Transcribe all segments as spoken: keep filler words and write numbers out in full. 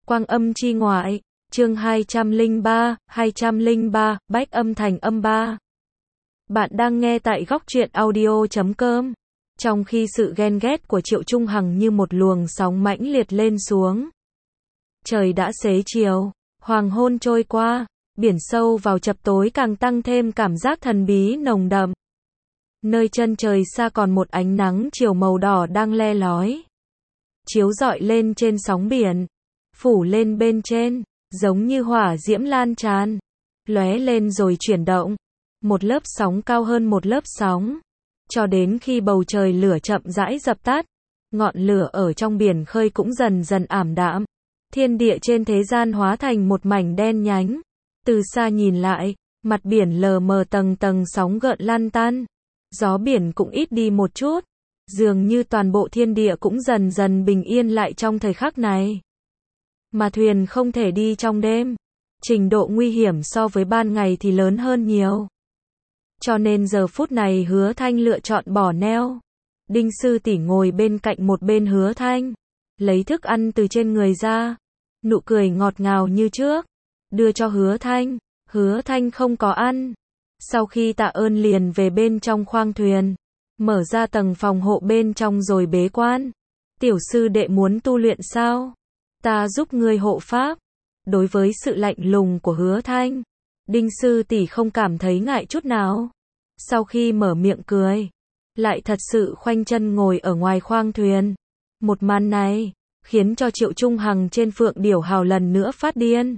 Quang âm chi ngoại, chương hai trăm lẻ ba, hai trăm lẻ ba, bách âm thành âm ba. Bạn đang nghe tại góc truyện audio chấm com. Trong khi sự ghen ghét của Triệu Trung Hằng như một luồng sóng mãnh liệt lên xuống. Trời đã xế chiều, hoàng hôn trôi qua, biển sâu vào chập tối càng tăng thêm cảm giác thần bí nồng đậm. Nơi chân trời xa còn một ánh nắng chiều màu đỏ đang le lói, chiếu rọi lên trên sóng biển, phủ lên bên trên, giống như hỏa diễm lan tràn, lóe lên rồi chuyển động, một lớp sóng cao hơn một lớp sóng, cho đến khi bầu trời lửa chậm rãi dập tắt, ngọn lửa ở trong biển khơi cũng dần dần ảm đạm, thiên địa trên thế gian hóa thành một mảnh đen nhánh. Từ xa nhìn lại, mặt biển lờ mờ tầng tầng sóng gợn lăn tăn, gió biển cũng ít đi một chút, dường như toàn bộ thiên địa cũng dần dần bình yên lại trong thời khắc này. Mà thuyền không thể đi trong đêm, trình độ nguy hiểm so với ban ngày thì lớn hơn nhiều. Cho nên giờ phút này Hứa Thanh lựa chọn bỏ neo. Đinh sư tỷ ngồi bên cạnh một bên Hứa Thanh, lấy thức ăn từ trên người ra, nụ cười ngọt ngào như trước, đưa cho Hứa Thanh. Hứa Thanh không có ăn. Sau khi tạ ơn liền về bên trong khoang thuyền, mở ra tầng phòng hộ bên trong rồi bế quan. Tiểu sư đệ muốn tu luyện sao? Ta giúp ngươi hộ pháp. Đối với sự lạnh lùng của Hứa Thanh, Đinh sư tỷ không cảm thấy ngại chút nào. Sau khi mở miệng cười, lại thật sự khoanh chân ngồi ở ngoài khoang thuyền. Một màn này khiến cho Triệu Trung Hằng trên Phượng Điểu Hào lần nữa phát điên.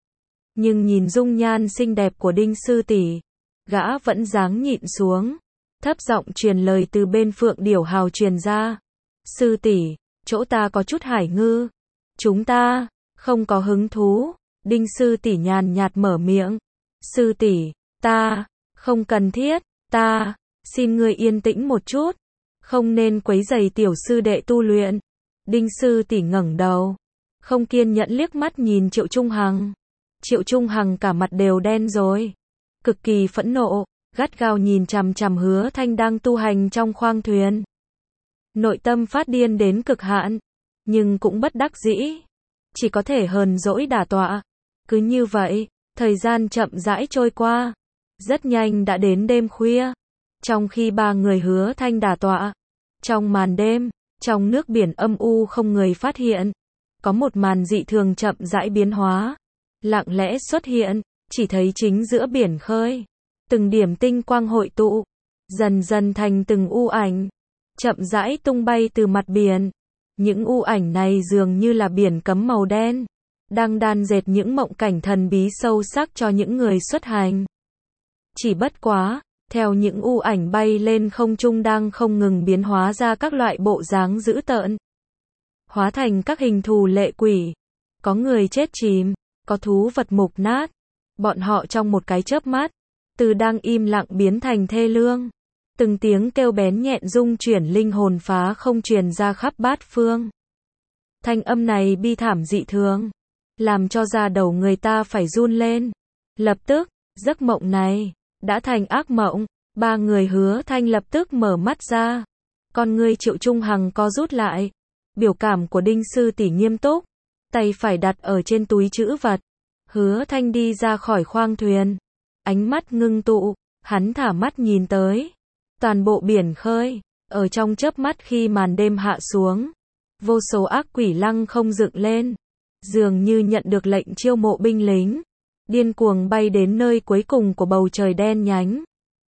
Nhưng nhìn dung nhan xinh đẹp của Đinh sư tỷ, gã vẫn dáng nhịn xuống, thấp giọng truyền lời từ bên Phượng Điểu Hào truyền ra. Sư tỷ, chỗ ta có chút hải ngư, chúng ta không có hứng thú. Đinh sư tỷ nhàn nhạt mở miệng. Sư tỷ, ta không cần thiết, ta xin ngươi yên tĩnh một chút, không nên quấy rầy tiểu sư đệ tu luyện. Đinh sư tỷ ngẩng đầu, không kiên nhẫn liếc mắt nhìn Triệu Trung Hằng. Triệu Trung Hằng cả mặt đều đen rồi, cực kỳ phẫn nộ, gắt gao nhìn chằm chằm Hứa Thanh đang tu hành trong khoang thuyền. Nội tâm phát điên đến cực hạn, nhưng cũng bất đắc dĩ, chỉ có thể hờn dỗi đả tọa. Cứ như vậy, thời gian chậm rãi trôi qua, rất nhanh đã đến đêm khuya. Trong khi ba người Hứa Thanh đả tọa, trong màn đêm, trong nước biển âm u không người phát hiện, có một màn dị thường chậm rãi biến hóa, lặng lẽ xuất hiện, chỉ thấy chính giữa biển khơi, từng điểm tinh quang hội tụ, dần dần thành từng u ảnh, chậm rãi tung bay từ mặt biển. Những u ảnh này dường như là biển cấm màu đen, đang đan dệt những mộng cảnh thần bí sâu sắc cho những người xuất hành. Chỉ bất quá, theo những u ảnh bay lên không trung đang không ngừng biến hóa ra các loại bộ dáng dữ tợn, hóa thành các hình thù lệ quỷ, có người chết chìm, có thú vật mục nát. Bọn họ trong một cái chớp mắt, từ đang im lặng biến thành thê lương. Từng tiếng kêu bén nhẹn rung chuyển linh hồn phá không truyền ra khắp bát phương. Thanh âm này bi thảm dị thường, làm cho da đầu người ta phải run lên. Lập tức, giấc mộng này đã thành ác mộng. Ba người Hứa Thanh lập tức mở mắt ra, con ngươi Triệu Trung Hằng co rút lại. Biểu cảm của Đinh sư tỷ nghiêm túc, tay phải đặt ở trên túi trữ vật. Hứa Thanh đi ra khỏi khoang thuyền, ánh mắt ngưng tụ, hắn thả mắt nhìn tới toàn bộ biển khơi. Ở trong chớp mắt khi màn đêm hạ xuống, vô số ác quỷ lăng không dựng lên, dường như nhận được lệnh chiêu mộ binh lính, điên cuồng bay đến nơi cuối cùng của bầu trời đen nhánh.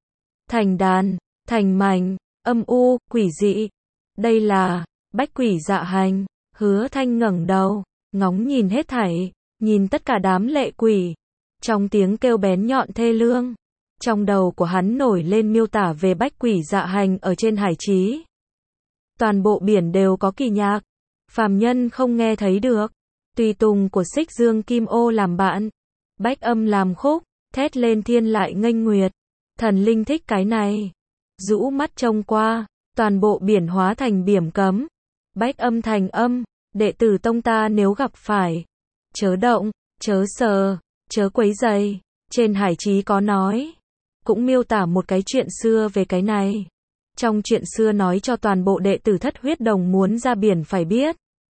Thành đàn, thành mảnh, âm u, quỷ dị. Đây là bách quỷ dạ hành. Hứa Thanh ngẩng đầu, ngóng nhìn hết thảy, nhìn tất cả đám lệ quỷ. Trong tiếng kêu bén nhọn thê lương, trong đầu của hắn nổi lên miêu tả về bách quỷ dạ hành ở trên hải trí. Toàn bộ biển đều có kỳ nhạc, phàm nhân không nghe thấy được. Tùy tùng của Xích Dương Kim Ô làm bạn, bách âm làm khúc, thét lên thiên lại nghênh nguyệt. Thần linh thích cái này. Rũ mắt trông qua, toàn bộ biển hóa thành biển cấm. Bách âm thành âm, đệ tử tông ta nếu gặp phải, chớ động, chớ sờ, chớ quấy rầy. Trên hải trí có nói, cũng miêu tả một cái chuyện xưa về cái này. Trong chuyện xưa nói cho toàn bộ đệ tử Thất Huyết Đồng muốn ra biển phải biết,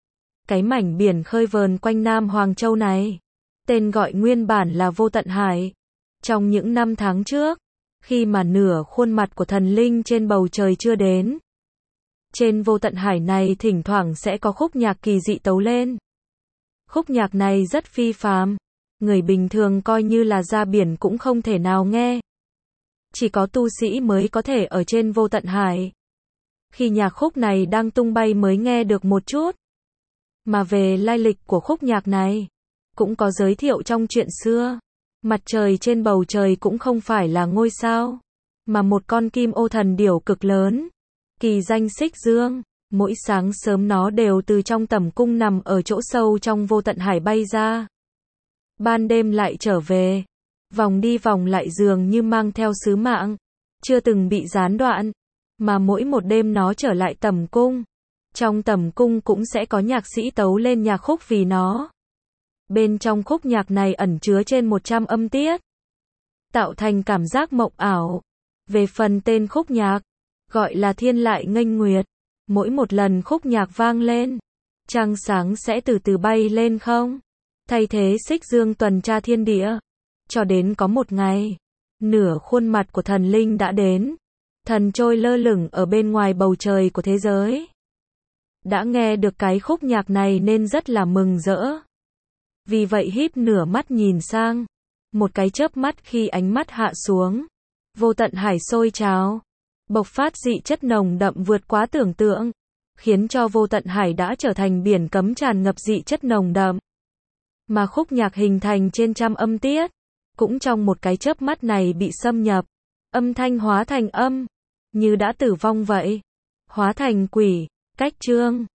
Cái mảnh biển khơi vờn quanh Nam Hoàng Châu này, tên gọi nguyên bản là Vô Tận Hải. Trong những năm tháng trước, khi mà nửa khuôn mặt của thần linh trên bầu trời chưa đến, trên Vô Tận Hải này thỉnh thoảng sẽ có khúc nhạc kỳ dị tấu lên. Khúc nhạc này rất phi phàm, người bình thường coi như là ra biển cũng không thể nào nghe. Chỉ có tu sĩ mới có thể ở trên Vô Tận Hải. Khi nhạc khúc này đang tung bay mới nghe được một chút. Mà về lai lịch của khúc nhạc này, cũng có giới thiệu trong chuyện xưa. Mặt trời trên bầu trời cũng không phải là ngôi sao, mà một con kim ô thần điểu cực lớn, kỳ danh Xích Dương. Mỗi sáng sớm nó đều từ trong tẩm cung nằm ở chỗ sâu trong Vô Tận Hải bay ra. Ban đêm lại trở về, vòng đi vòng lại dường như mang theo sứ mạng, chưa từng bị gián đoạn. Mà mỗi một đêm nó trở lại tẩm cung, trong tẩm cung cũng sẽ có nhạc sĩ tấu lên nhạc khúc vì nó. Bên trong khúc nhạc này ẩn chứa trên một trăm âm tiết, tạo thành cảm giác mộng ảo. Về phần tên khúc nhạc, gọi là Thiên Lại Nghênh Nguyệt. Mỗi một lần khúc nhạc vang lên, trăng sáng sẽ từ từ bay lên không, thay thế Xích Dương tuần tra thiên địa. Cho đến có một ngày, nửa khuôn mặt của thần linh đã đến. Thần trôi lơ lửng ở bên ngoài bầu trời của thế giới. Đã nghe được cái khúc nhạc này nên rất là mừng rỡ. Vì vậy híp nửa mắt nhìn sang. Một cái chớp mắt khi ánh mắt hạ xuống, Vô Tận Hải sôi trào, bộc phát dị chất nồng đậm vượt quá tưởng tượng, khiến cho Vô Tận Hải đã trở thành biển cấm tràn ngập dị chất nồng đậm. Mà khúc nhạc hình thành trên trăm âm tiết, cũng trong một cái chớp mắt này bị xâm nhập, âm thanh hóa thành âm, như đã tử vong vậy, hóa thành quỷ. Cách chương